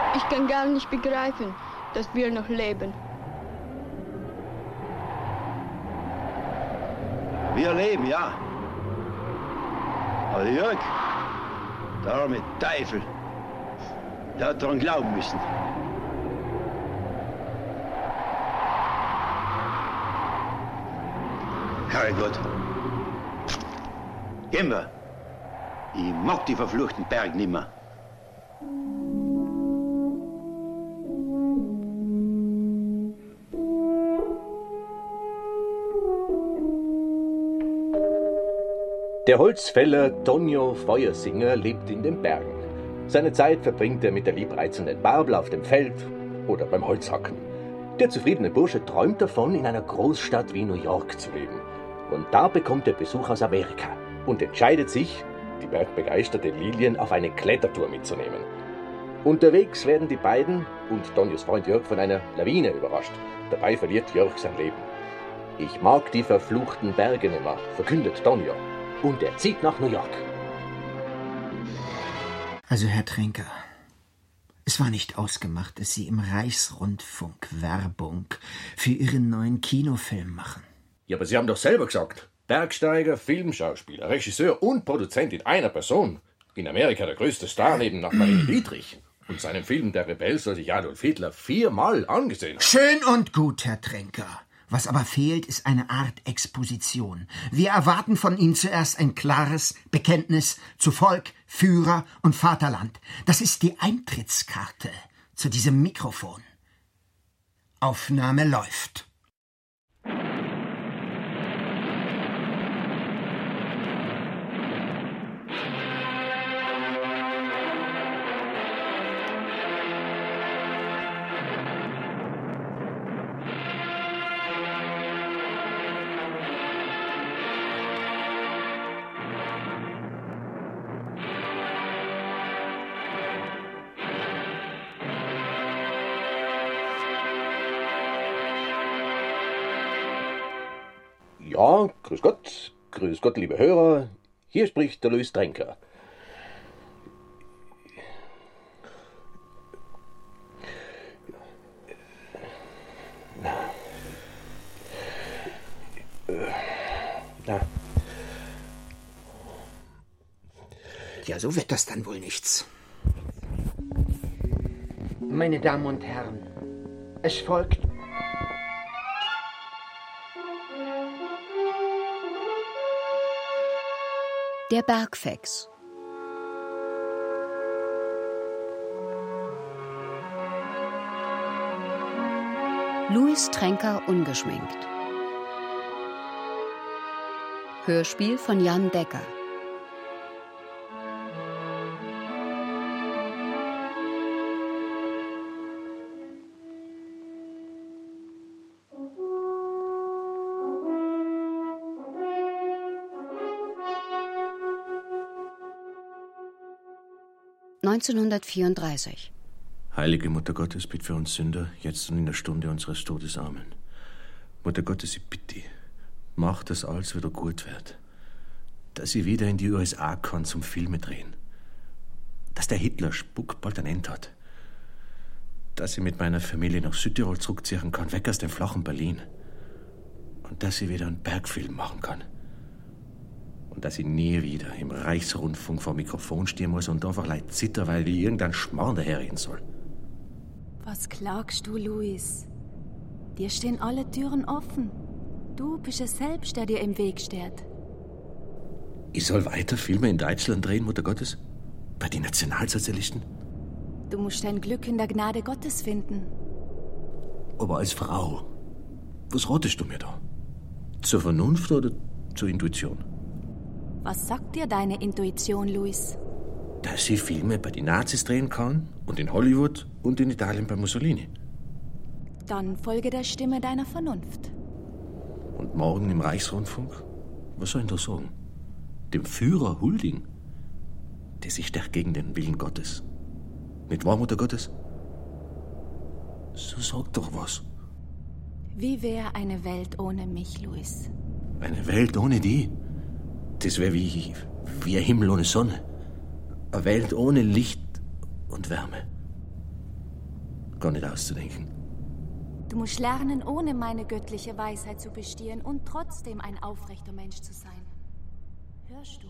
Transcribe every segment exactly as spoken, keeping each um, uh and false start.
Ich kann gar nicht begreifen, dass wir noch leben. Wir leben, ja. Aber Jörg, der arme Teufel, der hat daran glauben müssen. Herrgott. Gehen wir. Ich mag die verfluchten Berg nimmer. Der Holzfäller Tonio Feuersinger lebt in den Bergen. Seine Zeit verbringt er mit der liebreizenden Barbel auf dem Feld oder beim Holzhacken. Der zufriedene Bursche träumt davon, in einer Großstadt wie New York zu leben. Und da bekommt er Besuch aus Amerika und entscheidet sich, die bergbegeisterte Lilien auf eine Klettertour mitzunehmen. Unterwegs werden die beiden und Tonios Freund Jörg von einer Lawine überrascht. Dabei verliert Jörg sein Leben. Ich mag die verfluchten Berge nimmer, verkündet Tonio. Und er zieht nach New York. Also, Herr Tränker, es war nicht ausgemacht, dass Sie im Reichsrundfunk Werbung für Ihren neuen Kinofilm machen. Ja, aber Sie haben doch selber gesagt, Bergsteiger, Filmschauspieler, Regisseur und Produzent in einer Person. In Amerika der größte Star neben nach Marlene Dietrich. Und seinen Film Der Rebell soll sich Adolf Hitler viermal angesehen haben. Schön und gut, Herr Tränker. Was aber fehlt, ist eine Art Exposition. Wir erwarten von Ihnen zuerst ein klares Bekenntnis zu Volk, Führer und Vaterland. Das ist die Eintrittskarte zu diesem Mikrofon. Aufnahme läuft. Ja, grüß Gott, grüß Gott, liebe Hörer, hier spricht der Louis Tränker. Na. Ja, so wird das dann wohl nichts. Meine Damen und Herren, es folgt Der Bergfex. Louis Tränker ungeschminkt. Hörspiel von Jan Decker. neunzehnhundertvierunddreißig. Heilige Mutter Gottes, bitt für uns Sünder, jetzt und in der Stunde unseres Todes. Amen. Mutter Gottes, ich bitte dich, mach, dass alles wieder gut wird. Dass ich wieder in die U S A kann zum Filme drehen. Dass der Hitler-Spuck bald ein Ende hat. Dass ich mit meiner Familie nach Südtirol zurückziehen kann, weg aus dem flachen Berlin. Und dass ich wieder einen Bergfilm machen kann. Und dass ich nie wieder im Reichsrundfunk vor dem Mikrofon stehen muss und einfach leid zitter, weil ich irgendeinen Schmarrn daherreden soll. Was klagst du, Louis? Dir stehen alle Türen offen. Du bist es selbst, der dir im Weg steht. Ich soll weiter Filme in Deutschland drehen, Mutter Gottes? Bei den Nationalsozialisten? Du musst dein Glück in der Gnade Gottes finden. Aber als Frau, was ratest du mir da? Zur Vernunft oder zur Intuition? Was sagt dir deine Intuition, Louis? Dass ich Filme bei den Nazis drehen kann und in Hollywood und in Italien bei Mussolini. Dann folge der Stimme deiner Vernunft. Und morgen im Reichsrundfunk? Was soll ich da sagen? Dem Führer huldigen? Der sich stärkt gegen den Willen Gottes. Nicht wahr, Mutter Gottes? So sag doch was. Wie wäre eine Welt ohne mich, Louis? Eine Welt ohne die? Das wäre wie, wie ein Himmel ohne Sonne. Eine Welt ohne Licht und Wärme. gar nicht auszudenken. Du musst lernen, ohne meine göttliche Weisheit zu bestehen und trotzdem ein aufrechter Mensch zu sein. Hörst du?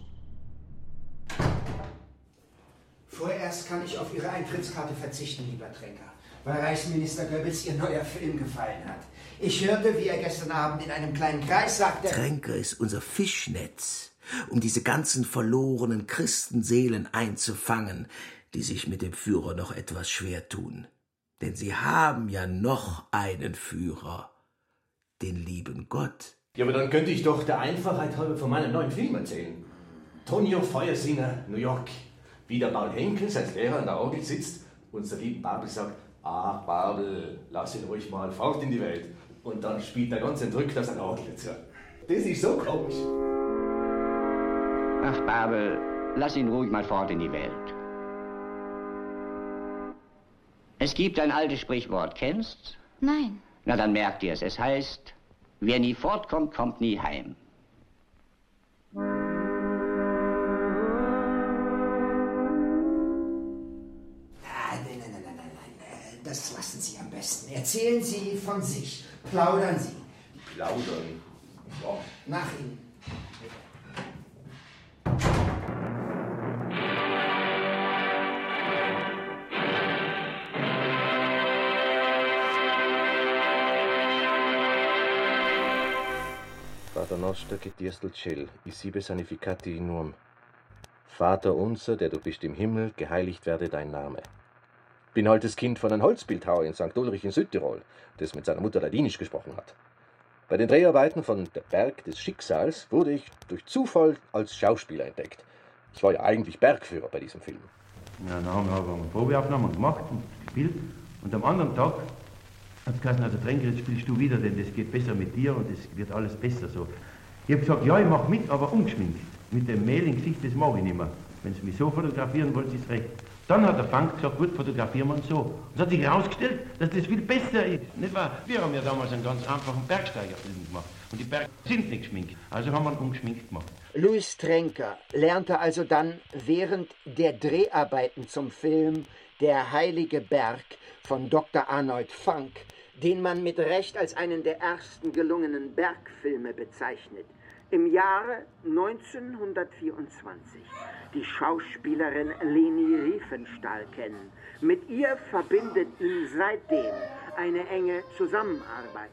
Vorerst kann ich auf Ihre Eintrittskarte verzichten, lieber Tränker, weil Reichsminister Goebbels Ihr neuer Film gefallen hat. Ich hörte, wie er gestern Abend in einem kleinen Kreis sagte... Tränker ist unser Fischnetz, um diese ganzen verlorenen Christenseelen einzufangen, die sich mit dem Führer noch etwas schwer tun. Denn sie haben ja noch einen Führer, den lieben Gott. Ja, aber dann könnte ich doch der Einfachheit halber von meinem neuen Film erzählen. Tonio Feuersinger, New York. Wie der Paul Henkels als Lehrer an der Orgel sitzt und der lieben Babel sagt, ach Babel, lass ihn ruhig mal fort in die Welt. Und dann spielt er ganz entrückt aus einer Orgel dazu. Das ist so komisch. Ach Babel, lass ihn ruhig mal fort in die Welt. Es gibt ein altes Sprichwort, kennst's? Nein. Na, dann merkt ihr es. Es heißt, wer nie fortkommt, kommt nie heim. Nein, nein, nein, nein, nein, nein. Das lassen Sie am besten. Erzählen Sie von sich. Plaudern Sie. Plaudern? Ja. Nach Ihnen. Pater Noster getirstel cel, i sibe sanificati in nuam. Vater unser, der du bist im Himmel, geheiligt werde dein Name. Bin halt das Kind von einem Holzbildhauer in Sankt Ulrich in Südtirol, das mit seiner Mutter Ladinisch gesprochen hat. Bei den Dreharbeiten von Der Berg des Schicksals wurde ich durch Zufall als Schauspieler entdeckt. Ich war ja eigentlich Bergführer bei diesem Film. Ja, dann haben wir aber eine Probeaufnahme gemacht und gespielt. Und am anderen Tag hat es geheißen, also Tränker, jetzt spielst du wieder, denn das geht besser mit dir und es wird alles besser so. Ich habe gesagt, ja, ich mache mit, aber ungeschminkt. Mit dem Mehl im Gesicht, das mag ich nicht mehr. Wenn sie mich so fotografieren wollen, ist es recht. Dann hat der Funk gesagt, gut, fotografieren wir uns so. Und es hat sich herausgestellt, dass das viel besser ist. Nicht wahr? Wir haben ja damals einen ganz einfachen Bergsteigerfilm gemacht. Und die Berge sind nicht geschminkt. Also haben wir ihn ungeschminkt gemacht. Louis Tränker lernte also dann während der Dreharbeiten zum Film Der Heilige Berg von Doktor Arnold Funk, den man mit Recht als einen der ersten gelungenen Bergfilme bezeichnet, im Jahre neunzehnhundertvierundzwanzig die Schauspielerin Leni Riefenstahl kennen. Mit ihr verbindet ihn seitdem eine enge Zusammenarbeit.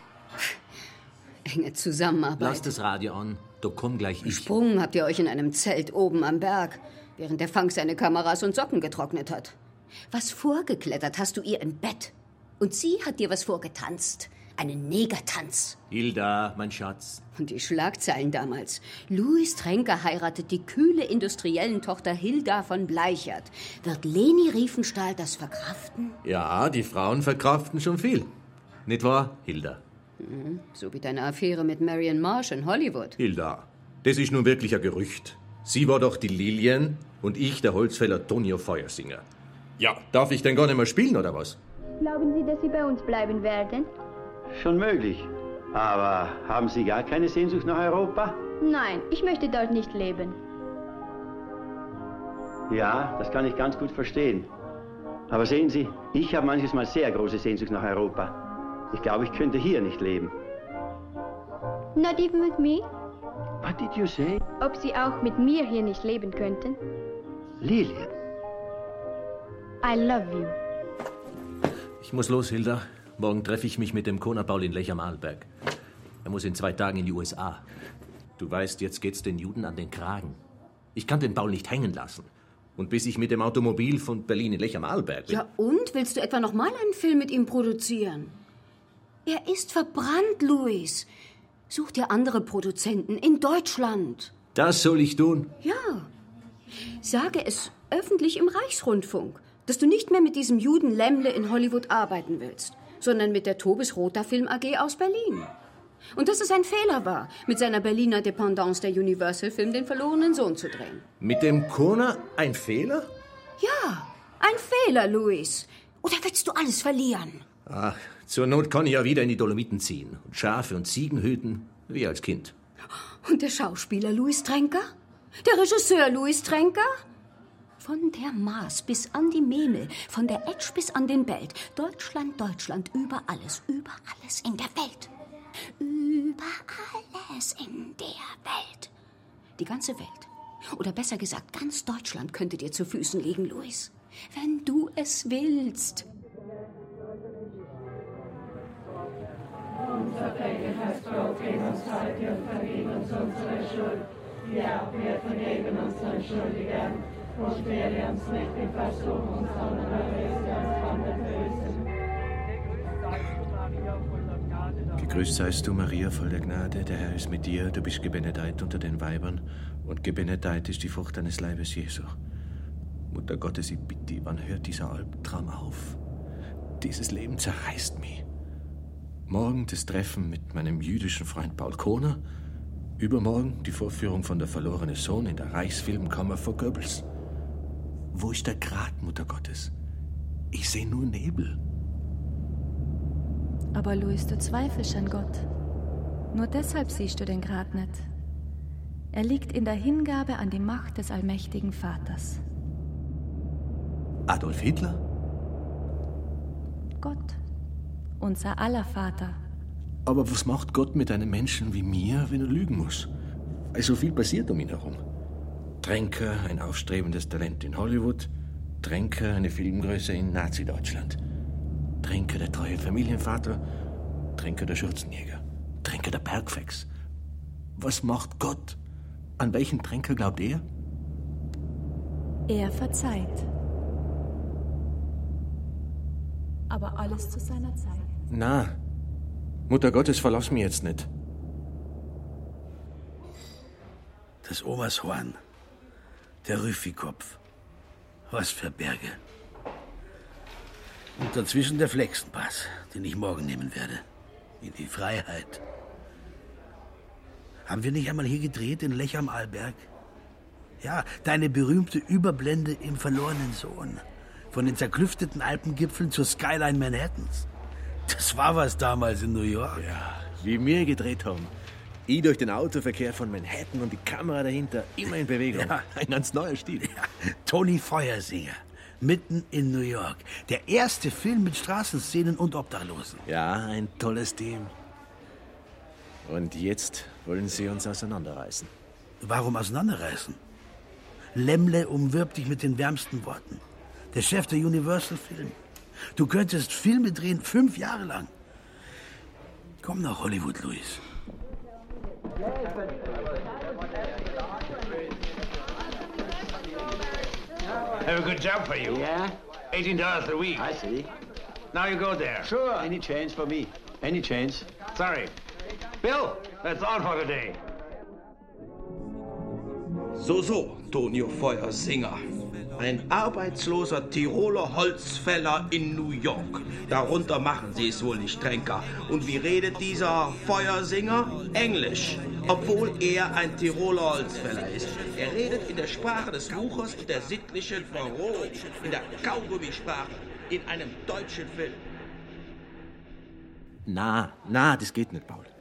Enge Zusammenarbeit? Lasst das Radio an, da komm gleich ich. Gesprungen habt ihr euch in einem Zelt oben am Berg, während der Funk seine Kameras und Socken getrocknet hat. Was vorgeklettert hast du ihr im Bett. Und sie hat dir was vorgetanzt. Einen Negertanz. Hilda, mein Schatz. Und die Schlagzeilen damals. Louis Tränker heiratet die kühle Industriellentochter Hilda von Bleichert. Wird Leni Riefenstahl das verkraften? Ja, die Frauen verkraften schon viel. Nicht wahr, Hilda? Mhm, so wie deine Affäre mit Marion Marsh in Hollywood. Hilda, das ist nun wirklich ein Gerücht. Sie war doch die Lilien und ich der Holzfäller Tonio Feuersinger. Ja, darf ich denn gar nicht mehr spielen, oder was? Glauben Sie, dass Sie bei uns bleiben werden? Schon möglich. Aber haben Sie gar keine Sehnsucht nach Europa? Nein, ich möchte dort nicht leben. Ja, das kann ich ganz gut verstehen. Aber sehen Sie, ich habe manches Mal sehr große Sehnsucht nach Europa. Ich glaube, ich könnte hier nicht leben. Not even with me? What did you say? Ob Sie auch mit mir hier nicht leben könnten? Lilien. I love you. Ich muss los, Hilda. Morgen treffe ich mich mit dem Kona Paul in Lech am Arlberg. Er muss in zwei Tagen in die U S A. Du weißt, jetzt geht's den Juden an den Kragen. Ich kann den Paul nicht hängen lassen. Und bis ich mit dem Automobil von Berlin in Lech am Arlberg bin... Ja, und? Willst du etwa noch mal einen Film mit ihm produzieren? Er ist verbrannt, Louis. Such dir andere Produzenten in Deutschland. Das soll ich tun? Ja. Sage es öffentlich im Reichsrundfunk, dass du nicht mehr mit diesem Juden Lämmle in Hollywood arbeiten willst, sondern mit der Tobis Rother Film A G aus Berlin. Und dass es ein Fehler war, mit seiner Berliner Dependance der Universal Film Den verlorenen Sohn zu drehen. Mit dem Kona ein Fehler? Ja, ein Fehler, Louis. Oder willst du alles verlieren? Ach, zur Not kann ich ja wieder in die Dolomiten ziehen und Schafe und Ziegen hüten, wie als Kind. Und der Schauspieler Louis Tränker? Der Regisseur Louis Tränker? Von der Maas bis an die Memel, von der Etsch bis an den Belt. Deutschland, Deutschland, über alles, über alles in der Welt. Über alles in der Welt. Die ganze Welt. Oder besser gesagt, ganz Deutschland könnte dir zu Füßen liegen, Louis. Wenn du es willst. Unser Vergehen hast Gott gegen uns heute und vergib uns unsere Schuld, wie auch wir vergeben unseren Schuldigern. Und stelle uns nicht in Versuchung, sondern erlöse uns von dem Bösen. Gegrüßt seist du, Maria, voll der Gnade, der Herr ist mit dir, du bist gebenedeit unter den Weibern, und gebenedeit ist die Frucht deines Leibes, Jesu. Mutter Gottes, ich bitte dich, wann hört dieser Albtraum auf? Dieses Leben zerreißt mich. Morgen das Treffen mit meinem jüdischen Freund Paul Kohner, übermorgen die Vorführung von Der verlorene Sohn in der Reichsfilmkammer vor Goebbels. Wo ist der Grat, Mutter Gottes? Ich sehe nur Nebel. Aber Louis, du zweifelst an Gott. Nur deshalb siehst du den Grat nicht. Er liegt in der Hingabe an die Macht des allmächtigen Vaters. Adolf Hitler? Gott, unser aller Vater. Aber was macht Gott mit einem Menschen wie mir, wenn er lügen muss? Also viel passiert um ihn herum. Tränker, ein aufstrebendes Talent in Hollywood. Tränker, eine Filmgröße in Nazi-Deutschland. Tränker, der treue Familienvater. Tränker, der Schürzenjäger. Tränker, der Bergfex. Was macht Gott? An welchen Tränker glaubt er? Er verzeiht. Aber alles zu seiner Zeit. Na, Mutter Gottes, verlass mich jetzt nicht. Das Omas Horn. Der Rüffikopf. Was für Berge. Und dazwischen der Flexenpass, den ich morgen nehmen werde. In die Freiheit. Haben wir nicht einmal hier gedreht, in Lech am Arlberg? Ja, deine berühmte Überblende im verlorenen Sohn. Von den zerklüfteten Alpengipfeln zur Skyline Manhattans. Das war was damals in New York. Ja, wie wir gedreht haben. Ich durch den Autoverkehr von Manhattan und die Kamera dahinter immer in Bewegung. Ja. Ein ganz neuer Stil. Ja. Toni Feuersinger, mitten in New York. Der erste Film mit Straßenszenen und Obdachlosen. Ja, ein tolles Team. Und jetzt wollen sie uns auseinanderreißen. Warum auseinanderreißen? Lemmle umwirbt dich mit den wärmsten Worten. Der Chef der Universal Film. Du könntest Filme drehen fünf Jahre lang. Komm nach Hollywood, Louis. Have a good job for you. Yeah? eighteen dollars a week. I see. Now you go there. Sure, any change for me. Any change. Sorry. Bill, that's all for today. So, so, Tonio Feuersinger. Ein arbeitsloser Tiroler Holzfäller in New York. Darunter machen Sie es wohl nicht, Tränker. Und wie redet dieser Feuersinger? Englisch. Obwohl er ein Tiroler Holzfäller ist. Er redet in der Sprache des Wuchers und der sittlichen Verrohung. In der Kaugummisprache. In einem deutschen Film. Na, na, das geht nicht, Paul.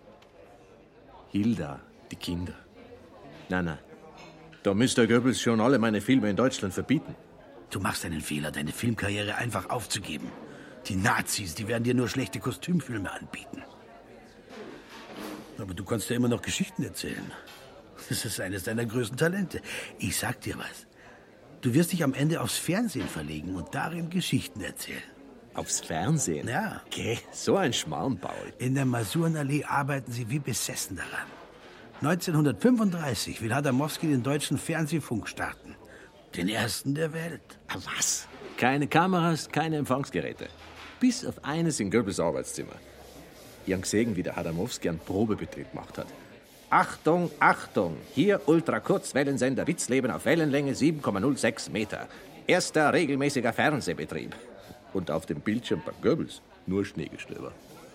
Hilda, die Kinder. Na, na. Da müsste Goebbels schon alle meine Filme in Deutschland verbieten. Du machst einen Fehler, deine Filmkarriere einfach aufzugeben. Die Nazis, die werden dir nur schlechte Kostümfilme anbieten. Aber du kannst ja immer noch Geschichten erzählen. Das ist eines deiner größten Talente. Ich sag dir was. Du wirst dich am Ende aufs Fernsehen verlegen und darin Geschichten erzählen. Aufs Fernsehen? Ja. Okay, so ein Schmarrn, Paul. In der Masurenallee arbeiten sie wie besessen daran. neunzehnhundertfünfunddreißig will Hadamowski den deutschen Fernsehfunk starten. Den ersten der Welt. Was? Keine Kameras, keine Empfangsgeräte. Bis auf eines in Goebbels Arbeitszimmer. Ich habe gesehen, wie der Hadamowski einen Probebetrieb gemacht hat. Achtung, Achtung! Hier Ultrakurzwellensender Witzleben auf Wellenlänge sieben Komma null sechs Meter. Erster regelmäßiger Fernsehbetrieb. Und auf dem Bildschirm bei Goebbels nur Schneegestöber.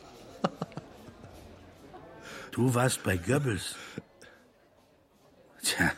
Du warst bei Goebbels. Tja,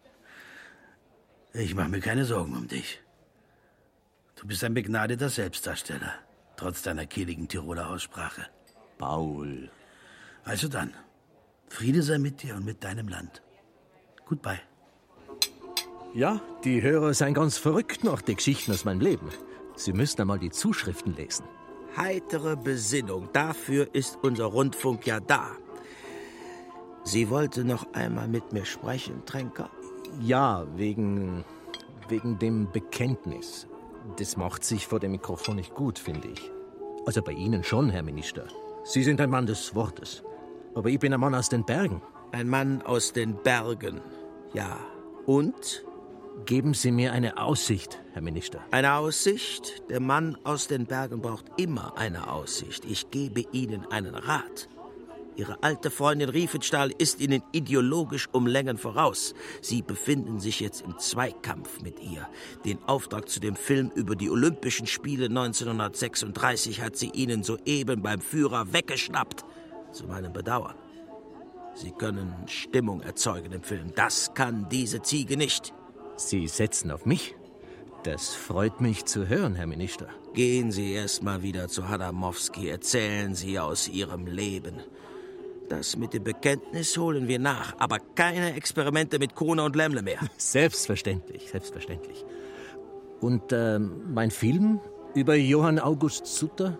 ich mache mir keine Sorgen um dich. Du bist ein begnadeter Selbstdarsteller, trotz deiner kehligen Tiroler Aussprache. Paul. Also dann, Friede sei mit dir und mit deinem Land. Goodbye. Ja, die Hörer seien ganz verrückt nach den Geschichten aus meinem Leben. Sie müssten einmal die Zuschriften lesen. Heitere Besinnung, dafür ist unser Rundfunk ja da. Sie wollte noch einmal mit mir sprechen, Tränker? Ja, wegen, wegen dem Bekenntnis. Das macht sich vor dem Mikrofon nicht gut, finde ich. Also bei Ihnen schon, Herr Minister. Sie sind ein Mann des Wortes. Aber ich bin ein Mann aus den Bergen. Ein Mann aus den Bergen, ja. Und? Geben Sie mir eine Aussicht, Herr Minister. Eine Aussicht? Der Mann aus den Bergen braucht immer eine Aussicht. Ich gebe Ihnen einen Rat. Ihre alte Freundin Riefenstahl ist Ihnen ideologisch um Längen voraus. Sie befinden sich jetzt im Zweikampf mit ihr. Den Auftrag zu dem Film über die Olympischen Spiele neunzehnhundertsechsunddreißig hat sie Ihnen soeben beim Führer weggeschnappt. Zu meinem Bedauern. Sie können Stimmung erzeugen im Film. Das kann diese Ziege nicht. Sie setzen auf mich? Das freut mich zu hören, Herr Minister. Gehen Sie erst mal wieder zu Hadamowski. Erzählen Sie aus Ihrem Leben. Das mit dem Bekenntnis holen wir nach, aber keine Experimente mit Kohner und Lämmle mehr. Selbstverständlich, selbstverständlich. Und äh, mein Film über Johann August Sutter?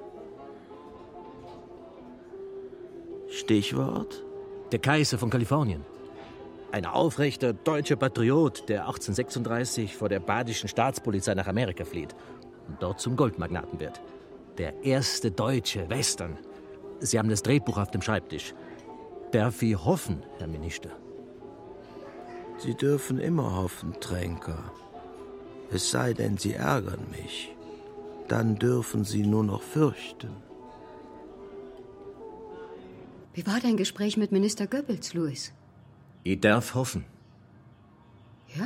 Stichwort? Der Kaiser von Kalifornien. Ein aufrechter deutscher Patriot, der achtzehnhundertsechsunddreißig vor der badischen Staatspolizei nach Amerika flieht und dort zum Goldmagnaten wird. Der erste deutsche Western. Sie haben das Drehbuch auf dem Schreibtisch. Darf ich hoffen, Herr Minister? Sie dürfen immer hoffen, Tränker. Es sei denn, Sie ärgern mich. Dann dürfen Sie nur noch fürchten. Wie war dein Gespräch mit Minister Goebbels, Louis? Ich darf hoffen. Ja?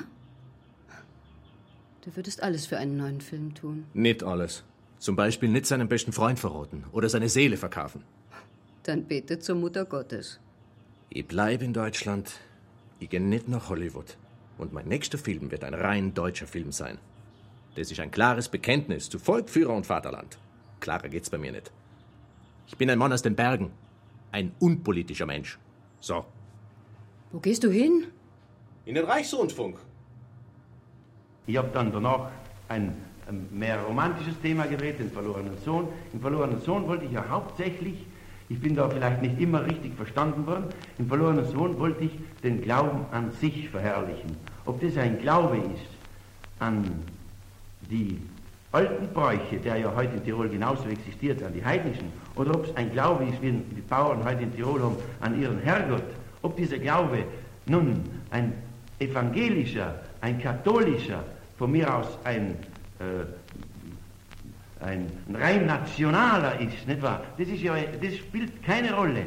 Du würdest alles für einen neuen Film tun. Nicht alles. Zum Beispiel nicht seinen besten Freund verraten oder seine Seele verkaufen. Dann bete zur Mutter Gottes. Ich bleibe in Deutschland. Ich gehe nicht nach Hollywood. Und mein nächster Film wird ein rein deutscher Film sein. Das ist ein klares Bekenntnis zu Volk, Führer und Vaterland. Klarer geht's bei mir nicht. Ich bin ein Mann aus den Bergen. Ein unpolitischer Mensch. So. Wo gehst du hin? In den Reichsrundfunk. Ich habe dann danach ein, ein mehr romantisches Thema gedreht, den verlorenen Sohn. Im verlorenen Sohn wollte ich ja hauptsächlich, ich bin da vielleicht nicht immer richtig verstanden worden, im verlorenen Sohn wollte ich den Glauben an sich verherrlichen. Ob das ein Glaube ist an die alten Bräuche, der ja heute in Tirol genauso existiert, an die heidnischen, oder ob es ein Glaube ist, wie die Bauern heute in Tirol haben, an ihren Herrgott, ob dieser Glaube nun ein evangelischer, ein katholischer, von mir aus ein, äh, ein rein nationaler ist, nicht wahr? Das, ist ja, das spielt keine Rolle.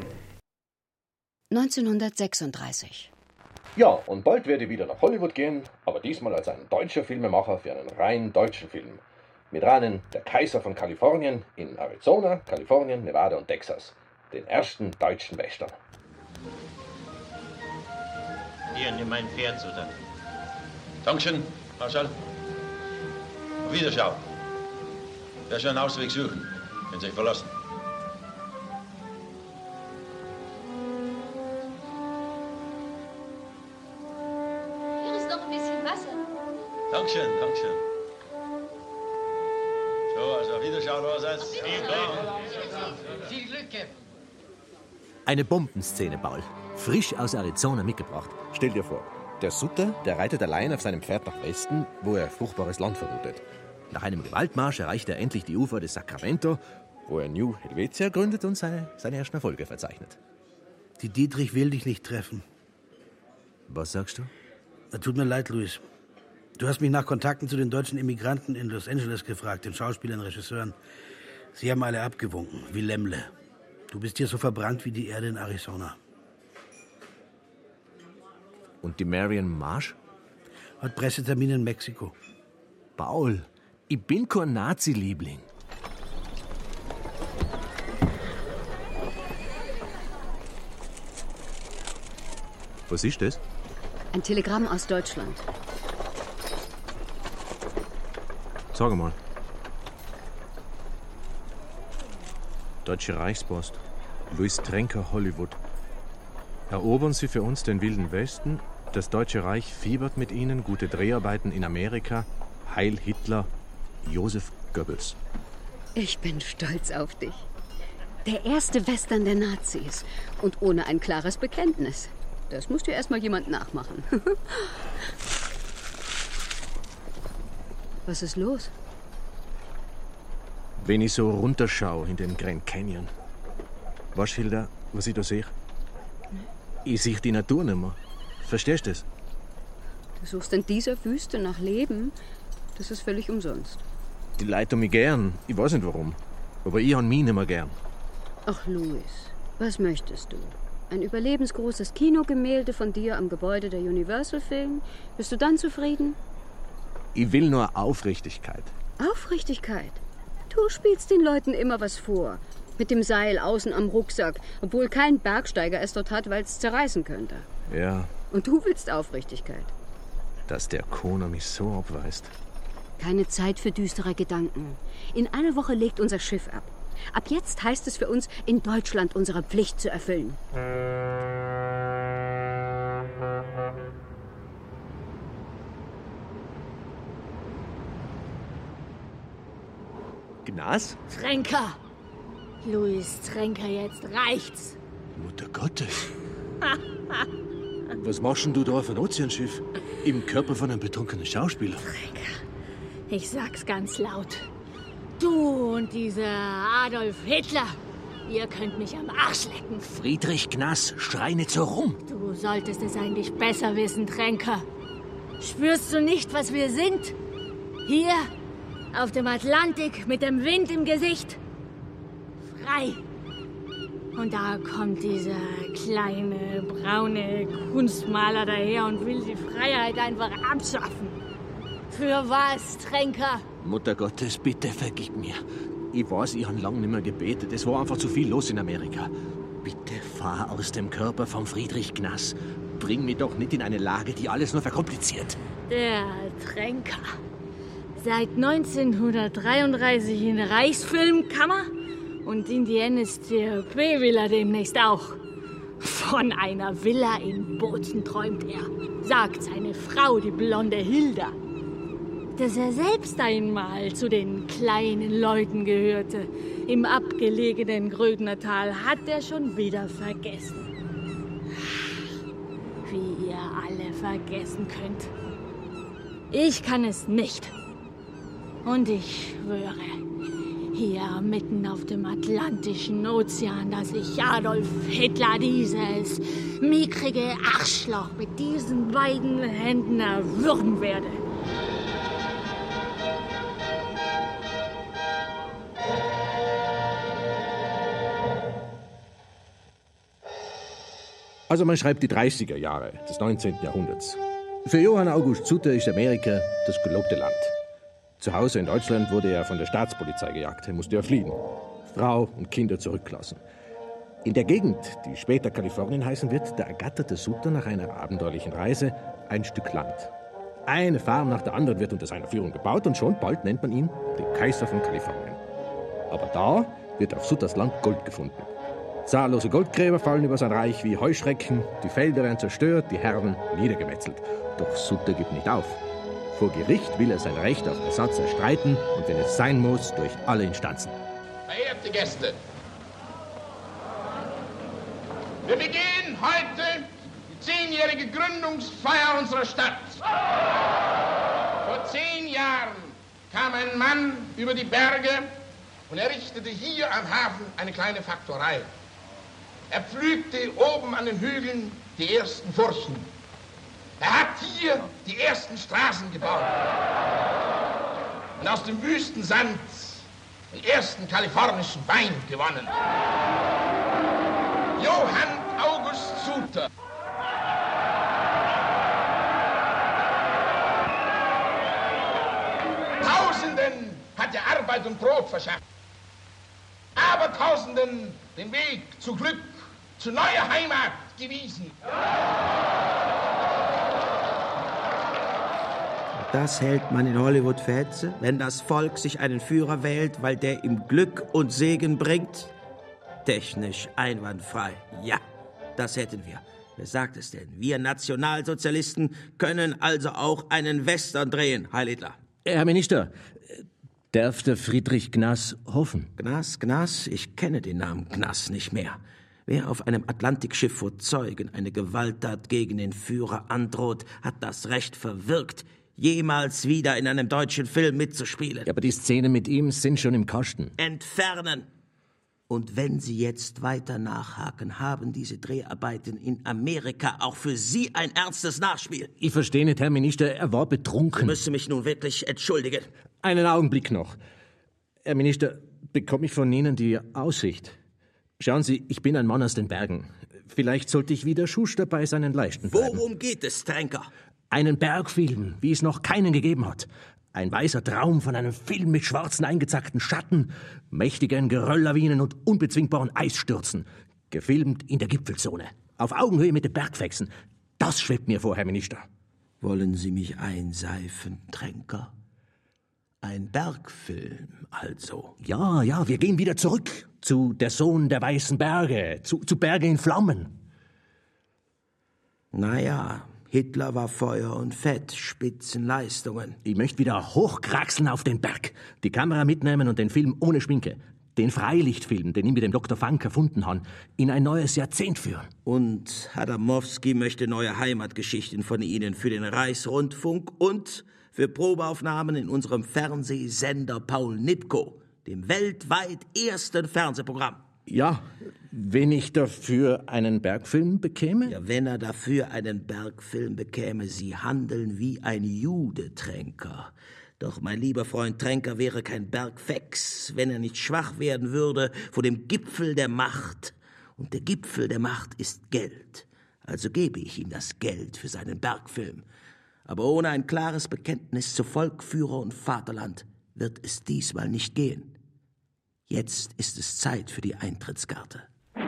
neunzehnhundertsechsunddreißig. Ja, und bald werde ich wieder nach Hollywood gehen, aber diesmal als ein deutscher Filmemacher für einen rein deutschen Film. Mit Rahmen Der Kaiser von Kalifornien in Arizona, Kalifornien, Nevada und Texas. Den ersten deutschen Western. Hier, nimm mein Pferd, Susan. Dankeschön, Marschall. Auf Wiederschauen. Ich werde schon einen Ausweg suchen, wenn Sie sich verlassen. Hier ist noch ein bisschen Wasser. Dankeschön, Dankeschön. So, also auf Wiederschauen, allerseits. Viel Glück. Viel Glück, Captain. Eine Bombenszene, Paul. Frisch aus Arizona mitgebracht. Stell dir vor, der Sutter, der reitet allein auf seinem Pferd nach Westen, wo er fruchtbares Land vermutet. Nach einem Gewaltmarsch erreicht er endlich die Ufer des Sacramento, wo er New Helvetia gründet und seine, seine ersten Erfolge verzeichnet. Die Dietrich will dich nicht treffen. Was sagst du? Tut mir leid, Louis. Du hast mich nach Kontakten zu den deutschen Immigranten in Los Angeles gefragt, den Schauspielern, Regisseuren. Sie haben alle abgewunken, wie Lämmle. Du bist hier so verbrannt wie die Erde in Arizona. Und die Marion Marsh? Hat Pressetermin in Mexiko. Paul, ich bin kein Nazi-Liebling. Was ist das? Ein Telegramm aus Deutschland. Sag mal. Deutsche Reichspost. Louis Tränker, Hollywood. Erobern Sie für uns den Wilden Westen. Das Deutsche Reich fiebert mit ihnen, gute Dreharbeiten in Amerika, Heil Hitler, Josef Goebbels. Ich bin stolz auf dich. Der erste Western der Nazis und ohne ein klares Bekenntnis. Das muss dir erstmal jemand nachmachen. Was ist los? Wenn ich so runterschaue in den Grand Canyon, weißt du, Hilda, was ich da sehe? Ich sehe die Natur nicht mehr. Verstehst du das? Du suchst in dieser Wüste nach Leben. Das ist völlig umsonst. Die Leute haben mich gern. Ich weiß nicht warum. Aber ich habe mich nicht mehr gern. Ach, Louis, was möchtest du? Ein überlebensgroßes Kinogemälde von dir am Gebäude der Universal Film? Bist du dann zufrieden? Ich will nur Aufrichtigkeit. Aufrichtigkeit? Du spielst den Leuten immer was vor. Mit dem Seil außen am Rucksack, obwohl kein Bergsteiger es dort hat, weil es zerreißen könnte. Ja. Und du willst Aufrichtigkeit. Dass der Kona mich so abweist. Keine Zeit für düstere Gedanken. In einer Woche legt unser Schiff ab. Ab jetzt heißt es für uns, in Deutschland unsere Pflicht zu erfüllen. Gnas? Tränker! Louis Tränker, jetzt reicht's. Mutter Gottes. Was machst denn du da auf einem Ozeanschiff? Im Körper von einem betrunkenen Schauspieler? Tränker, ich sag's ganz laut. Du und dieser Adolf Hitler, ihr könnt mich am Arsch lecken. Friedrich Gnas, schrei nicht so rum. Du solltest es eigentlich besser wissen, Tränker. Spürst du nicht, was wir sind? Hier, auf dem Atlantik, mit dem Wind im Gesicht. Frei. Und da kommt dieser kleine, braune Kunstmaler daher und will die Freiheit einfach abschaffen. Für was, Tränker? Mutter Gottes, bitte vergib mir. Ich weiß, ich habe lange nicht mehr gebetet. Es war einfach zu viel los in Amerika. Bitte fahr aus dem Körper von Friedrich Gnas. Bring mich doch nicht in eine Lage, die alles nur verkompliziert. Der Tränker. Seit neunzehnhundertdreiunddreißig in der Reichsfilmkammer und in die N S D A P-Villa demnächst auch. Von einer Villa in Bozen träumt er, sagt seine Frau, die blonde Hilda. Dass er selbst einmal zu den kleinen Leuten gehörte, im abgelegenen Grödnertal, hat er schon wieder vergessen. Wie ihr alle vergessen könnt. Ich kann es nicht. Und ich schwöre, hier mitten auf dem Atlantischen Ozean, dass ich Adolf Hitler, dieses mickrige Arschloch, mit diesen beiden Händen erwürgen werde. Also man schreibt die dreißiger Jahre des neunzehnten Jahrhunderts. Für Johann August Sutter ist Amerika das gelobte Land. Zu Hause in Deutschland wurde er von der Staatspolizei gejagt. Er musste ja fliehen. Frau und Kinder zurücklassen. In der Gegend, die später Kalifornien heißen wird, da ergatterte Sutter nach einer abenteuerlichen Reise ein Stück Land. Eine Farm nach der anderen wird unter seiner Führung gebaut und schon bald nennt man ihn den Kaiser von Kalifornien. Aber da wird auf Sutters Land Gold gefunden. Zahllose Goldgräber fallen über sein Reich wie Heuschrecken, die Felder werden zerstört, die Herren niedergemetzelt. Doch Sutter gibt nicht auf. Vor Gericht will er sein Recht auf Ersatz erstreiten und wenn es sein muss, durch alle Instanzen. Verehrte Gäste, wir begehen heute die zehnjährige Gründungsfeier unserer Stadt. Vor zehn Jahren kam ein Mann über die Berge und errichtete hier am Hafen eine kleine Faktorei. Er pflügte oben an den Hügeln die ersten Furchen. Er hat hier die ersten Straßen gebaut. Und aus dem Wüstensand den ersten kalifornischen Wein gewonnen. Johann August Sutter. Tausenden hat er Arbeit und Brot verschafft. Aber Tausenden den Weg zu Glück, zu neuer Heimat gewiesen. Das hält man in Hollywood für Hetze, wenn das Volk sich einen Führer wählt, weil der ihm Glück und Segen bringt? Technisch einwandfrei. Ja, das hätten wir. Wer sagt es denn? Wir Nationalsozialisten können also auch einen Western drehen, Heil Hitler. Herr Minister, darf der Friedrich Gnass hoffen? Gnass, Gnass? Ich kenne den Namen Gnass nicht mehr. Wer auf einem Atlantikschiff vor Zeugen eine Gewalttat gegen den Führer androht, hat das Recht verwirkt, jemals wieder in einem deutschen Film mitzuspielen. Ja, aber die Szenen mit ihm sind schon im Kasten. Entfernen! Und wenn Sie jetzt weiter nachhaken, haben diese Dreharbeiten in Amerika auch für Sie ein ernstes Nachspiel. Ich verstehe nicht, Herr Minister, er war betrunken. Sie müssen mich nun wirklich entschuldigen. Einen Augenblick noch. Herr Minister, bekomme ich von Ihnen die Aussicht? Schauen Sie, ich bin ein Mann aus den Bergen. Vielleicht sollte ich wie der Schuster bei seinen Leisten bleiben. Worum geht es, Tränker? Einen Bergfilm, wie es noch keinen gegeben hat. Ein weißer Traum von einem Film mit schwarzen eingezackten Schatten, mächtigen Gerölllawinen und unbezwingbaren Eisstürzen. Gefilmt in der Gipfelzone. Auf Augenhöhe mit den Bergfechsen. Das schwebt mir vor, Herr Minister. Wollen Sie mich einseifen, Tränker? Ein Bergfilm, also? Ja, ja, wir gehen wieder zurück. Zu Der Sohn der weißen Berge. Zu, zu Berge in Flammen. Naja, Hitler war Feuer und Fett, Spitzenleistungen. Ich möchte wieder hochkraxeln auf den Berg, die Kamera mitnehmen und den Film ohne Schminke, den Freilichtfilm, den ich mit dem Doktor Funk erfunden habe, in ein neues Jahrzehnt führen. Und Adamowski möchte neue Heimatgeschichten von Ihnen für den Reichsrundfunk und für Probeaufnahmen in unserem Fernsehsender Paul Nipkow, dem weltweit ersten Fernsehprogramm. Ja, wenn ich dafür einen Bergfilm bekäme? Ja, wenn er dafür einen Bergfilm bekäme, Sie handeln wie ein Jude, Tränker. Doch mein lieber Freund Tränker wäre kein Bergfex, wenn er nicht schwach werden würde vor dem Gipfel der Macht. Und der Gipfel der Macht ist Geld. Also gebe ich ihm das Geld für seinen Bergfilm. Aber ohne ein klares Bekenntnis zu Volk, Führer und Vaterland wird es diesmal nicht gehen. Jetzt ist es Zeit für die Eintrittskarte.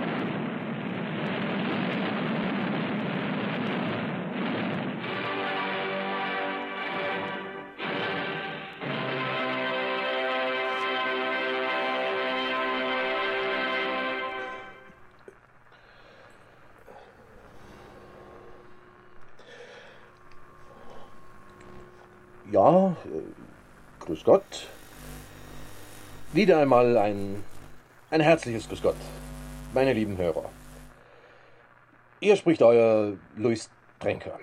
Ja, äh, grüß Gott. Wieder einmal ein, ein herzliches Grüß Gott, meine lieben Hörer. Hier spricht euer Louis Tränker.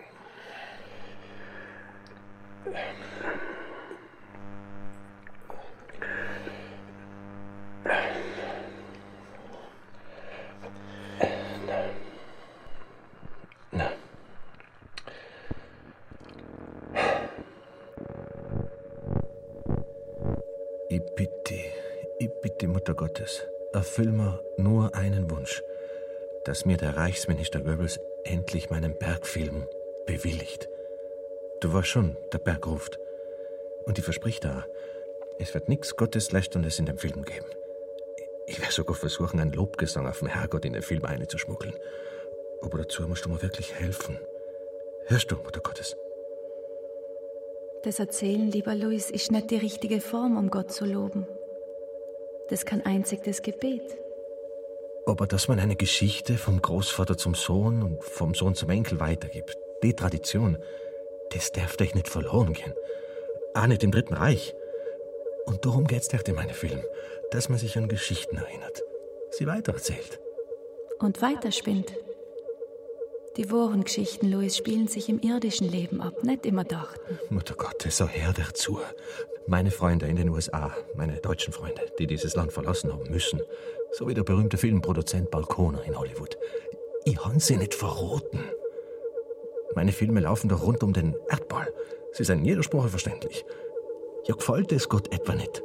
Ich bitte, ich bitte, Mutter Gottes, erfüll mir nur einen Wunsch, dass mir der Reichsminister Goebbels endlich meinen Bergfilm bewilligt. Du weißt schon, der Berg ruft. Und ich versprich da, es wird nichts Gotteslästerndes in dem Film geben. Ich werde sogar versuchen, einen Lobgesang auf den Herrgott in den Film einzuschmuggeln. Aber dazu musst du mir wirklich helfen. Hörst du, Mutter Gottes? Das Erzählen, lieber Louis, ist nicht die richtige Form, um Gott zu loben. Das kann einzig das Gebet. Aber dass man eine Geschichte vom Großvater zum Sohn und vom Sohn zum Enkel weitergibt, die Tradition, das darf euch nicht verloren gehen. Auch nicht im Dritten Reich. Und darum geht's echt in meinem Film, dass man sich an Geschichten erinnert, sie weitererzählt. Und weiterspinnt. Die wahren Geschichten, Louis, spielen sich im irdischen Leben ab, nicht im Erdachten. Mutter Gottes, so hör dazu. Meine Freunde in den U S A, meine deutschen Freunde, die dieses Land verlassen haben müssen, so wie der berühmte Filmproduzent Balconer in Hollywood, ich han sie nicht verroten. Meine Filme laufen doch rund um den Erdball. Sie sind in jeder Sprache verständlich. Ja, gefällt es Gott etwa nicht?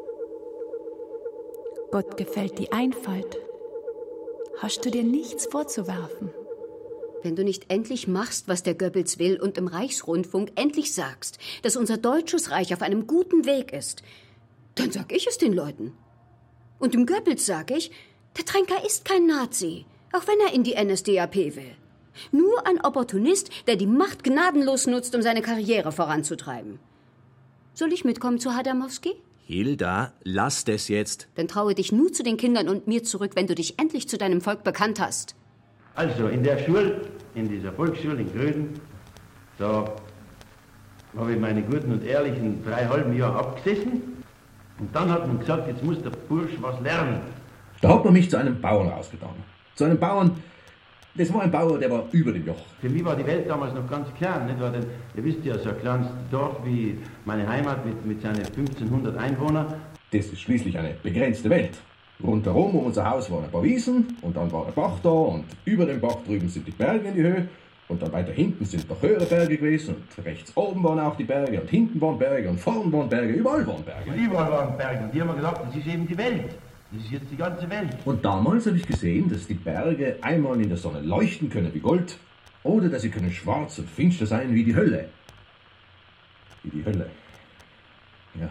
Gott gefällt die Einfalt. Hast du dir nichts vorzuwerfen? Wenn du nicht endlich machst, was der Goebbels will und im Reichsrundfunk endlich sagst, dass unser deutsches Reich auf einem guten Weg ist, dann sag ich es den Leuten. Und dem Goebbels sag ich, der Tränker ist kein Nazi, auch wenn er in die N S D A P will. Nur ein Opportunist, der die Macht gnadenlos nutzt, um seine Karriere voranzutreiben. Soll ich mitkommen zu Hadamowski? Hilda, lass das jetzt. Dann traue dich nur zu den Kindern und mir zurück, wenn du dich endlich zu deinem Volk bekannt hast. Also, in der Schule in dieser Volksschule in Gröden. Da habe ich meine guten und ehrlichen drei halben Jahre abgesessen. Und dann hat man gesagt, jetzt muss der Bursch was lernen. Da hat man mich zu einem Bauern rausgetan. Zu einem Bauern, das war ein Bauer, der war über dem Joch. Für mich war die Welt damals noch ganz klein. Nicht? Weil, ihr wisst ja, so ein kleines Dorf wie meine Heimat mit, mit seinen fünfzehnhundert Einwohnern. Das ist schließlich eine begrenzte Welt. Rundherum um unser Haus waren ein paar Wiesen und dann war ein Bach da und über dem Bach drüben sind die Berge in die Höhe und dann weiter hinten sind noch höhere Berge gewesen und rechts oben waren auch die Berge und hinten waren Berge und vorn waren Berge, überall waren Berge. Und überall waren Berge und die haben mir gesagt, das ist eben die Welt. Das ist jetzt die ganze Welt. Und damals habe ich gesehen, dass die Berge einmal in der Sonne leuchten können wie Gold oder dass sie können schwarz und finster sein wie die Hölle. Wie die Hölle. Ja.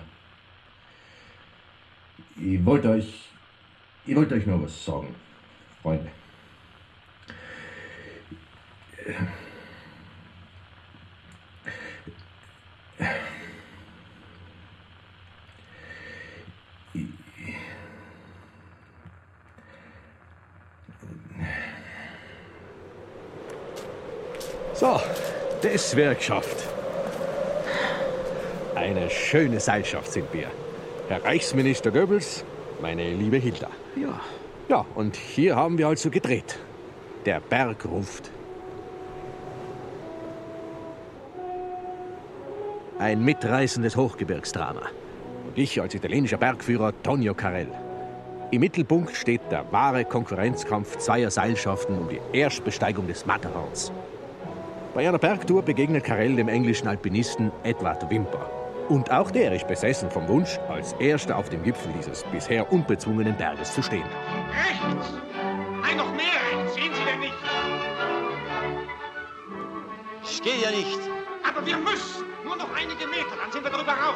Ich wollte euch, ich wollte euch noch was sagen, Freunde. So, das wäre geschafft. Eine schöne Seilschaft sind wir. Herr Reichsminister Goebbels, meine liebe Hilda. Ja. Ja, und hier haben wir also gedreht. Der Berg ruft. Ein mitreißendes Hochgebirgsdrama. Und ich als italienischer Bergführer Tonio Carrel. Im Mittelpunkt steht der wahre Konkurrenzkampf zweier Seilschaften um die Erstbesteigung des Matterhorns. Bei einer Bergtour begegnet Carrel dem englischen Alpinisten Edward Whymper. Und auch der ist besessen vom Wunsch, als Erster auf dem Gipfel dieses bisher unbezwungenen Berges zu stehen. Rechts! Nein, noch mehr rechts! Sehen Sie denn nicht? Ich gehe ja nicht. Aber wir müssen! Nur noch einige Meter, dann sind wir drüber raus.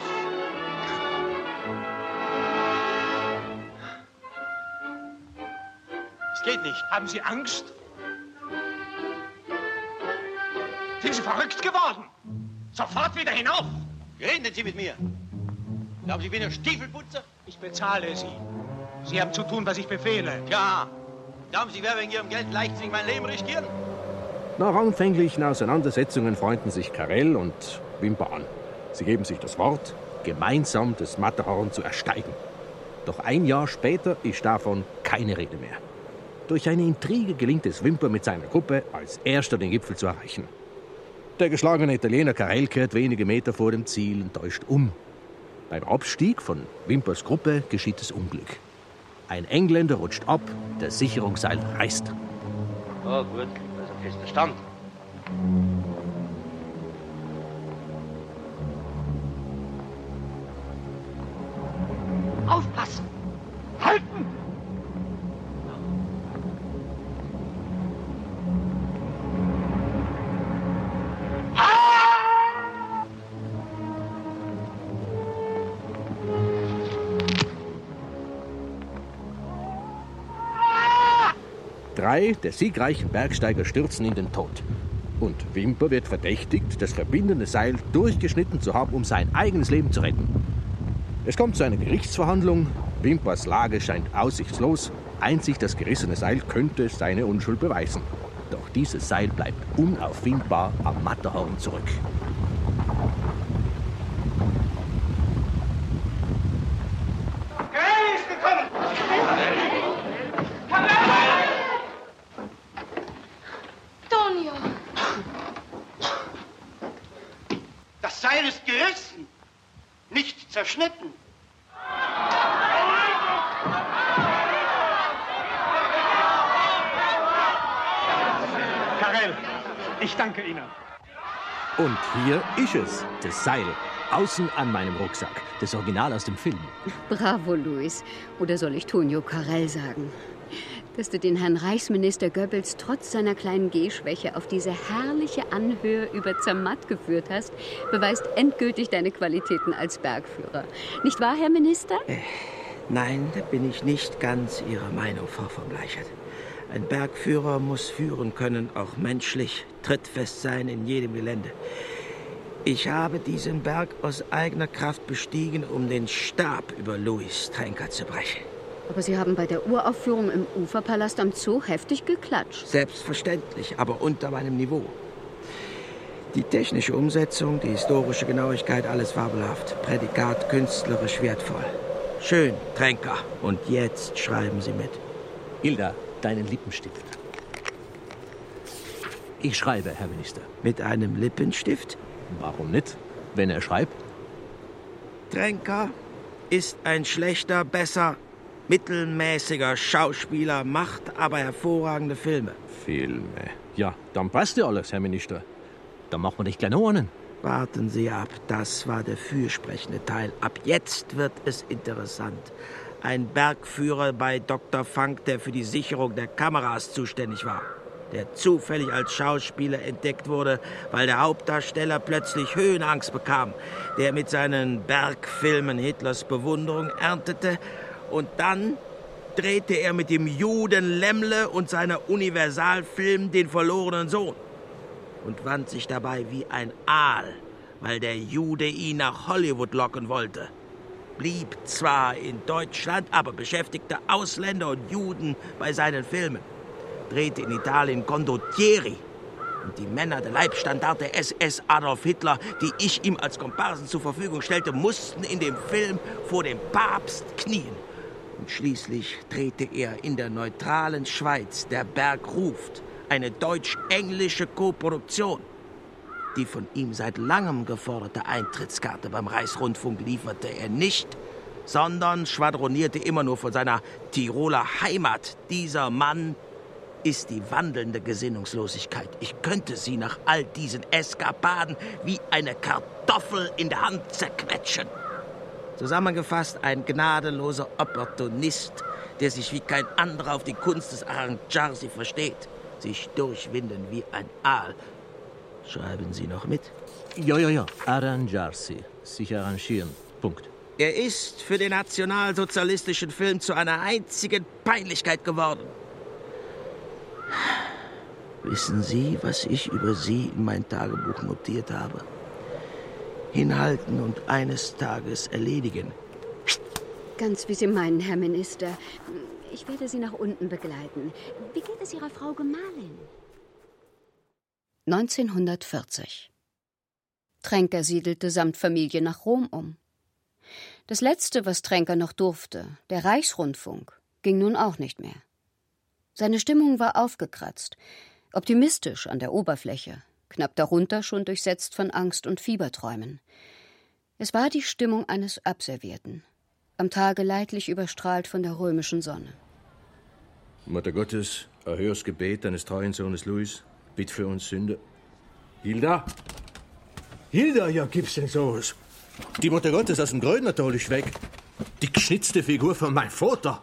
Es geht nicht. Haben Sie Angst? Sind Sie verrückt geworden? Sofort wieder hinauf! Reden Sie mit mir. Glauben Sie, ich bin ein Stiefelputzer? Ich bezahle Sie. Sie haben zu tun, was ich befehle. Ja. Glauben Sie, wer wegen Ihrem Geld leichtsinnig mein Leben riskieren? Nach anfänglichen Auseinandersetzungen freunden sich Carrel und Whymper an. Sie geben sich das Wort, gemeinsam das Matterhorn zu ersteigen. Doch ein Jahr später ist davon keine Rede mehr. Durch eine Intrige gelingt es Whymper mit seiner Gruppe, als Erster den Gipfel zu erreichen. Der geschlagene Italiener Carrel kehrt wenige Meter vor dem Ziel und täuscht um. Beim Abstieg von Whympers Gruppe geschieht das Unglück. Ein Engländer rutscht ab, der Sicherungsseil reißt. Oh gut, das ist ein fester Stand. Aufpassen! Halten! Drei der siegreichen Bergsteiger stürzen in den Tod. Und Whymper wird verdächtigt, das verbindende Seil durchgeschnitten zu haben, um sein eigenes Leben zu retten. Es kommt zu einer Gerichtsverhandlung. Whympers Lage scheint aussichtslos. Einzig das gerissene Seil könnte seine Unschuld beweisen. Doch dieses Seil bleibt unauffindbar am Matterhorn zurück. Carrel ist gekommen! Tonio! Das Seil ist gerissen, nicht zerschnitten. Carrel, ich danke Ihnen. Und hier ist es, das Seil, außen an meinem Rucksack, das Original aus dem Film. Bravo, Luis. Oder soll ich Tonio Carrel sagen? Dass du den Herrn Reichsminister Goebbels trotz seiner kleinen Gehschwäche auf diese herrliche Anhöhe über Zermatt geführt hast, beweist endgültig deine Qualitäten als Bergführer. Nicht wahr, Herr Minister? Äh, nein, da bin ich nicht ganz Ihrer Meinung, Frau von Bleichert. Ein Bergführer muss führen können, auch menschlich, trittfest sein in jedem Gelände. Ich habe diesen Berg aus eigener Kraft bestiegen, um den Stab über Louis Trenker zu brechen. Aber Sie haben bei der Uraufführung im Uferpalast am Zoo heftig geklatscht. Selbstverständlich, aber unter meinem Niveau. Die technische Umsetzung, die historische Genauigkeit, alles fabelhaft. Prädikat künstlerisch wertvoll. Schön, Tränker. Und jetzt schreiben Sie mit. Hilda, deinen Lippenstift. Ich schreibe, Herr Minister. Mit einem Lippenstift? Warum nicht, wenn er schreibt? Tränker ist ein schlechter, besser, mittelmäßiger Schauspieler, macht aber hervorragende Filme. Filme? Ja, dann passt ja alles, Herr Minister. Dann machen wir nicht gleich noch einen. Warten Sie ab, das war der fürsprechende Teil. Ab jetzt wird es interessant. Ein Bergführer bei Doktor Funk, der für die Sicherung der Kameras zuständig war. Der zufällig als Schauspieler entdeckt wurde, weil der Hauptdarsteller plötzlich Höhenangst bekam. Der mit seinen Bergfilmen Hitlers Bewunderung erntete. Und dann drehte er mit dem Juden Lämmle und seiner Universalfilm Den verlorenen Sohn. Und wand sich dabei wie ein Aal, weil der Jude ihn nach Hollywood locken wollte. Blieb zwar in Deutschland, aber beschäftigte Ausländer und Juden bei seinen Filmen. Drehte in Italien Condottieri. Und die Männer der Leibstandarte der S S Adolf Hitler, die ich ihm als Komparsen zur Verfügung stellte, mussten in dem Film vor dem Papst knien. Und schließlich drehte er in der neutralen Schweiz Der Berg ruft, eine deutsch-englische Koproduktion. Die von ihm seit langem geforderte Eintrittskarte beim Reichsrundfunk lieferte er nicht, sondern schwadronierte immer nur von seiner Tiroler Heimat. Dieser Mann ist die wandelnde Gesinnungslosigkeit. Ich könnte sie nach all diesen Eskapaden wie eine Kartoffel in der Hand zerquetschen. Zusammengefasst ein gnadenloser Opportunist, der sich wie kein anderer auf die Kunst des Arrangiarsi versteht. Sich durchwinden wie ein Aal. Schreiben Sie noch mit? Ja, ja, ja. Arrangiarsi. Sich arrangieren. Punkt. Er ist für den nationalsozialistischen Film zu einer einzigen Peinlichkeit geworden. Wissen Sie, was ich über Sie in mein Tagebuch notiert habe? Hinhalten und eines Tages erledigen. Ganz wie Sie meinen, Herr Minister. Ich werde Sie nach unten begleiten. Wie geht es Ihrer Frau Gemahlin? neunzehnhundertvierzig. Tränker siedelte samt Familie nach Rom um. Das Letzte, was Tränker noch durfte, der Reichsrundfunk, ging nun auch nicht mehr. Seine Stimmung war aufgekratzt, optimistisch an der Oberfläche, knapp darunter schon durchsetzt von Angst und Fieberträumen. Es war die Stimmung eines Abservierten, am Tage leidlich überstrahlt von der römischen Sonne. Mutter Gottes, erhöre das Gebet deines treuen Sohnes Louis, bitt für uns Sünder. Hilda? Hilda, ja, gibt's denn sowas? Die Mutter Gottes aus dem Grödnertal ist weg. Die geschnitzte Figur von meinem Vater.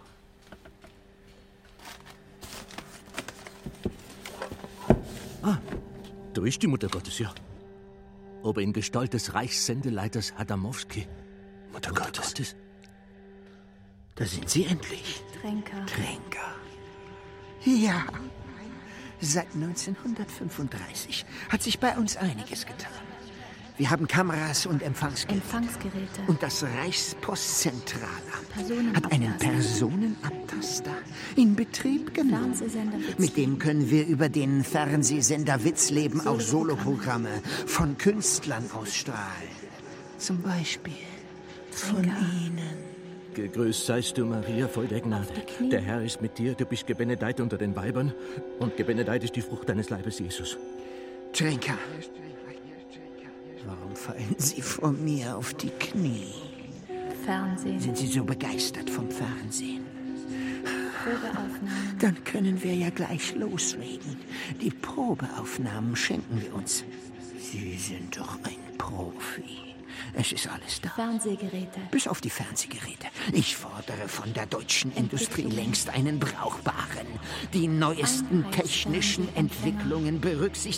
Ah, da ist die Mutter Gottes, ja. Aber in Gestalt des Reichssendeleiters Adamowski. Mutter Gottes. Da sind Sie endlich. Tränker. Tränker. Ja. Seit neunzehnhundertfünfunddreißig hat sich bei uns einiges getan. Wir haben Kameras und Empfangsgeräte. Empfangsgeräte. Und das Reichspostzentralamt Personenabtaster. hat einen Personenabtaster in Betrieb genommen. Fernsehsender Witzleben. Mit dem können wir über den Fernsehsender Witzleben auch Soloprogramme von Künstlern ausstrahlen. Zum Beispiel von Ihnen. Gegrüßt seist du, Maria, voll der Gnade. Der Herr ist mit dir, du bist gebenedeit unter den Weibern und gebenedeit ist die Frucht deines Leibes, Jesus. Tränker, warum fallen Sie vor mir auf die Knie? Fernsehen. Sind Sie so begeistert vom Fernsehen? Probeaufnahmen. Dann können wir ja gleich loslegen. Die Probeaufnahmen schenken wir uns. Sie sind doch ein Profi. Es ist alles da. Fernsehgeräte. Bis auf die Fernsehgeräte. Ich fordere von der deutschen Industrie längst einen brauchbaren, die neuesten technischen Entwicklungen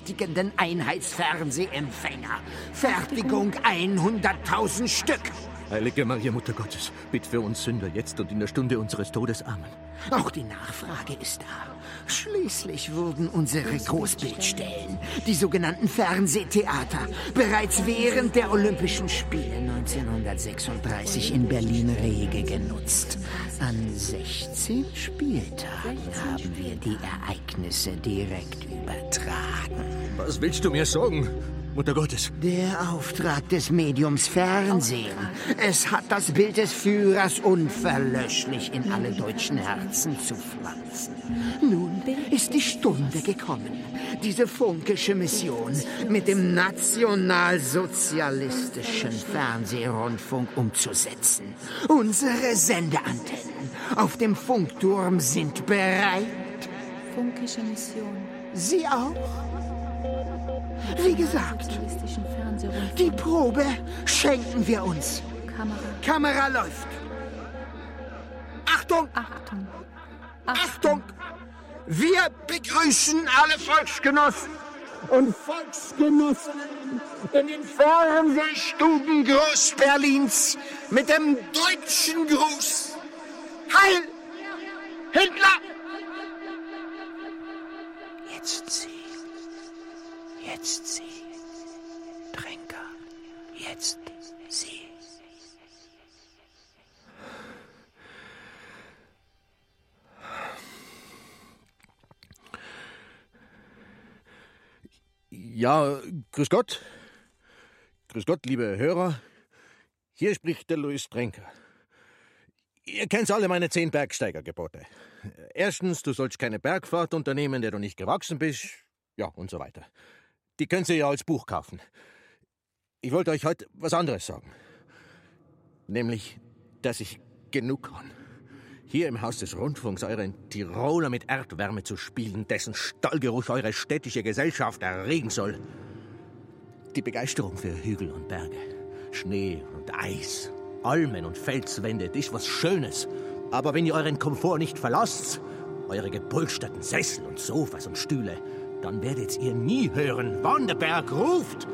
berücksichtigenden Einheitsfernsehempfänger. Fertigung hunderttausend Stück. Heilige Maria, Mutter Gottes, bitt für uns Sünder jetzt und in der Stunde unseres Todes. Amen. Auch die Nachfrage ist da. Schließlich wurden unsere Großbildstellen, die sogenannten Fernsehtheater, bereits während der Olympischen Spiele neunzehnhundertsechsunddreißig in Berlin rege genutzt. An sechzehn Spieltagen haben wir die Ereignisse direkt übertragen. Was willst du mir sagen, Mutter Gottes? Der Auftrag des Mediums Fernsehen. Es hat das Bild des Führers unverlöschlich in alle deutschen Herzen zu pflanzen. Nun ist die Stunde gekommen, diese funkische Mission mit dem nationalsozialistischen Fernsehrundfunk umzusetzen. Unsere Sendeantennen auf dem Funkturm sind bereit. Funkische Mission. Sie auch? Wie gesagt, die Probe schenken wir uns. Kamera. Kamera läuft. Achtung! Achtung! Achtung! Wir begrüßen alle Volksgenossen und Volksgenossinnen in den Fernsehstuben Groß-Berlins mit dem deutschen Gruß. Heil! Hitler! Jetzt Sie. Jetzt Sie. Tränker. Jetzt Sie. Ja, grüß Gott. Grüß Gott, liebe Hörer. Hier spricht der Louis Tränker. Ihr kennt alle meine zehn Bergsteigergebote. Erstens, du sollst keine Bergfahrt unternehmen, der du nicht gewachsen bist. Ja, und so weiter. Die könnt ihr ja als Buch kaufen. Ich wollte euch heute was anderes sagen. Nämlich, dass ich genug kann. Hier im Haus des Rundfunks euren Tiroler mit Erdwärme zu spielen, dessen Stallgeruch eure städtische Gesellschaft erregen soll. Die Begeisterung für Hügel und Berge, Schnee und Eis, Almen und Felswände, das ist was Schönes. Aber wenn ihr euren Komfort nicht verlasst, eure gepolsterten Sessel und Sofas und Stühle, dann werdet ihr nie hören, wann der Berg ruft.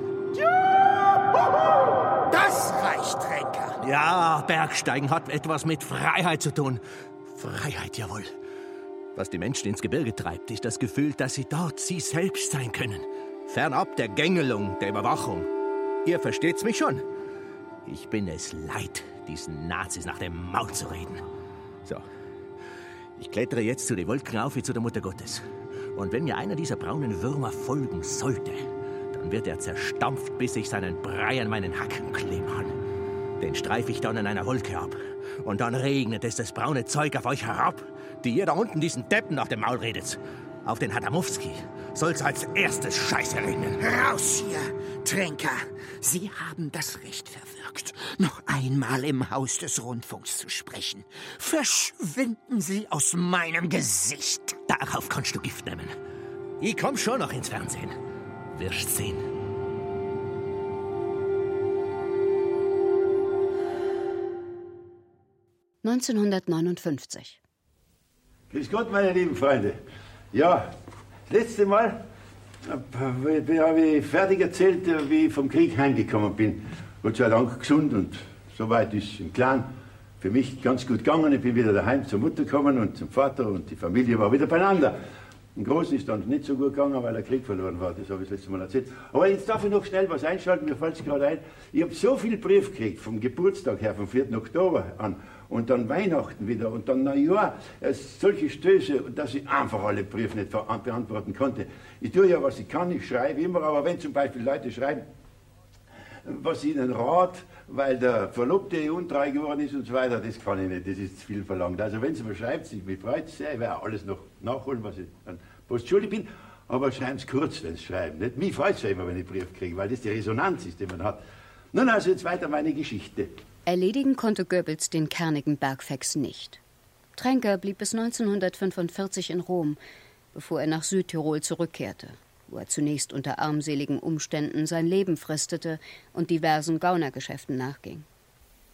Das reicht, Tränker. Ja, Bergsteigen hat etwas mit Freiheit zu tun. Freiheit, jawohl. Was die Menschen ins Gebirge treibt, ist das Gefühl, dass sie dort sie selbst sein können. Fernab der Gängelung, der Überwachung. Ihr versteht's mich schon. Ich bin es leid, diesen Nazis nach dem Maul zu reden. So, ich klettere jetzt zu den Wolken auf wie zu der Mutter Gottes. Und wenn mir einer dieser braunen Würmer folgen sollte, dann wird er zerstampft, bis ich seinen Brei an meinen Hacken kleben kann. Den streife ich dann in einer Wolke ab. Und dann regnet es das braune Zeug auf euch herab, die ihr da unten diesen Deppen nach dem Maul redet. Auf den Hadamowski soll's als erstes Scheiße regnen. Raus hier, Tränker. Sie haben das Recht verwirkt, noch einmal im Haus des Rundfunks zu sprechen. Verschwinden Sie aus meinem Gesicht. Darauf kannst du Gift nehmen. Ich komm schon noch ins Fernsehen. Wirst sehen. neunzehnhundertneunundfünfzig. Grüß Gott, meine lieben Freunde. Ja, das letzte Mal habe ich fertig erzählt, wie ich vom Krieg heimgekommen bin. Gott sei Dank gesund und soweit ist im Clan für mich ganz gut gegangen. Ich bin wieder daheim zur Mutter gekommen und zum Vater und die Familie war wieder beieinander. Im Großen ist dann nicht so gut gegangen, weil der Krieg verloren war, das habe ich das letzte Mal erzählt. Aber jetzt darf ich noch schnell was einschalten, mir fällt es gerade ein. Ich habe so viel Brief gekriegt, vom Geburtstag her, vom vierten Oktober an, und dann Weihnachten wieder, und dann Neujahr, solche Stöße, dass ich einfach alle Briefe nicht beantworten konnte. Ich tue ja, was ich kann, ich schreibe immer, aber wenn zum Beispiel Leute schreiben, was ihnen rat, weil der Verlobte untreu geworden ist und so weiter, das kann ich nicht, das ist zu viel verlangt. Also wenn Sie mir schreibt, ich mich freut sehr, ich werde alles noch nachholen, was ich an Post schuldig bin, aber schreiben Sie kurz, wenn Sie schreiben. Nicht? Mich freut es ja immer, wenn ich Brief kriege, weil das die Resonanz ist, die man hat. Nun also jetzt weiter meine Geschichte. Erledigen konnte Goebbels den kernigen Bergfex nicht. Tränker blieb bis neunzehnhundertfünfundvierzig in Rom, bevor er nach Südtirol zurückkehrte, wo er zunächst unter armseligen Umständen sein Leben fristete und diversen Gaunergeschäften nachging.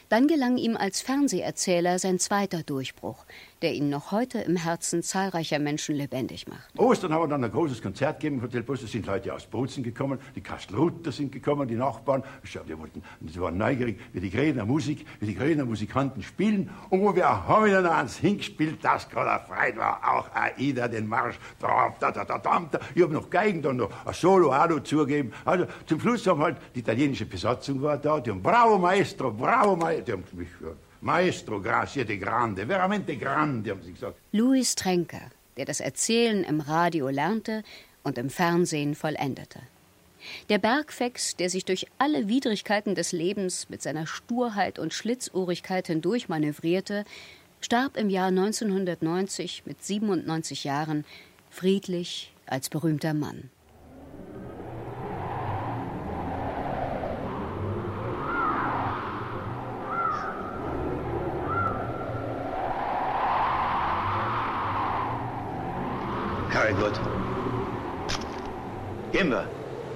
Dann gelang ihm als Fernseherzähler sein zweiter Durchbruch, der ihn noch heute im Herzen zahlreicher Menschen lebendig macht. Ostern haben wir dann ein großes Konzert gegeben im Hotel Bus. Da sind Leute aus Bozen gekommen, die Kastelruther sind gekommen, die Nachbarn. Die, wollten, die waren neugierig, wie die Grädener Musik, wie die Grädener Musikanten spielen. Und wo wir haben dann eins hingespielt, das gerade Freude war, auch Aida, den Marsch. Da, da, da, da, da. Ich habe noch Geigen, dann noch ein Solo auch noch zugegeben. Also zum Schluss haben halt die italienische Besatzung war da, die haben Bravo Maestro, Bravo Maestro. Die haben mich, Maestro, grazie de grande, veramente grande, haben sie gesagt. Louis Trenker, der das Erzählen im Radio lernte und im Fernsehen vollendete. Der Bergfex, der sich durch alle Widrigkeiten des Lebens mit seiner Sturheit und Schlitzohrigkeit hindurch manövrierte, starb im Jahr neunzehnhundertneunzig mit siebenundneunzig Jahren friedlich als berühmter Mann. Very good. Gehen wir.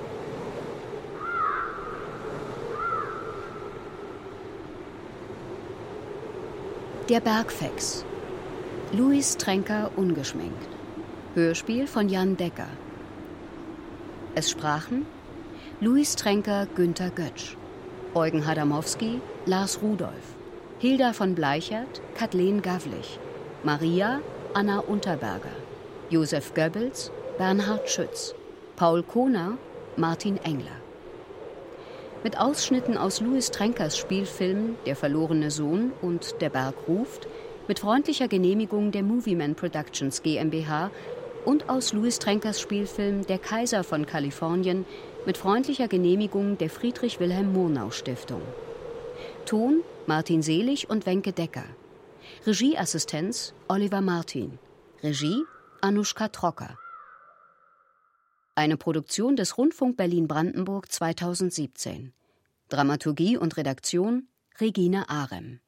Der Bergfex. Louis Trenker ungeschminkt. Hörspiel von Jan Decker. Es sprachen Louis Trenker, Günter Götsch, Eugen Hadamowski, Lars Rudolph, Hilda von Bleichert, Kathleen Gavlich, Maria, Anna Unterberger, Josef Goebbels, Bernhard Schütz, Paul Kohner, Martin Engler. Mit Ausschnitten aus Louis Trenkers Spielfilmen Der verlorene Sohn und Der Berg ruft, mit freundlicher Genehmigung der Movieman Productions GmbH und aus Louis Trenkers Spielfilm Der Kaiser von Kalifornien, mit freundlicher Genehmigung der Friedrich-Wilhelm-Murnau-Stiftung. Ton Martin Selig und Wenke Decker. Regieassistenz Oliver Martin. Regie Anuschka Trocker. Eine Produktion des Rundfunk Berlin-Brandenburg zweitausendsiebzehn. Dramaturgie und Redaktion Regine Arem.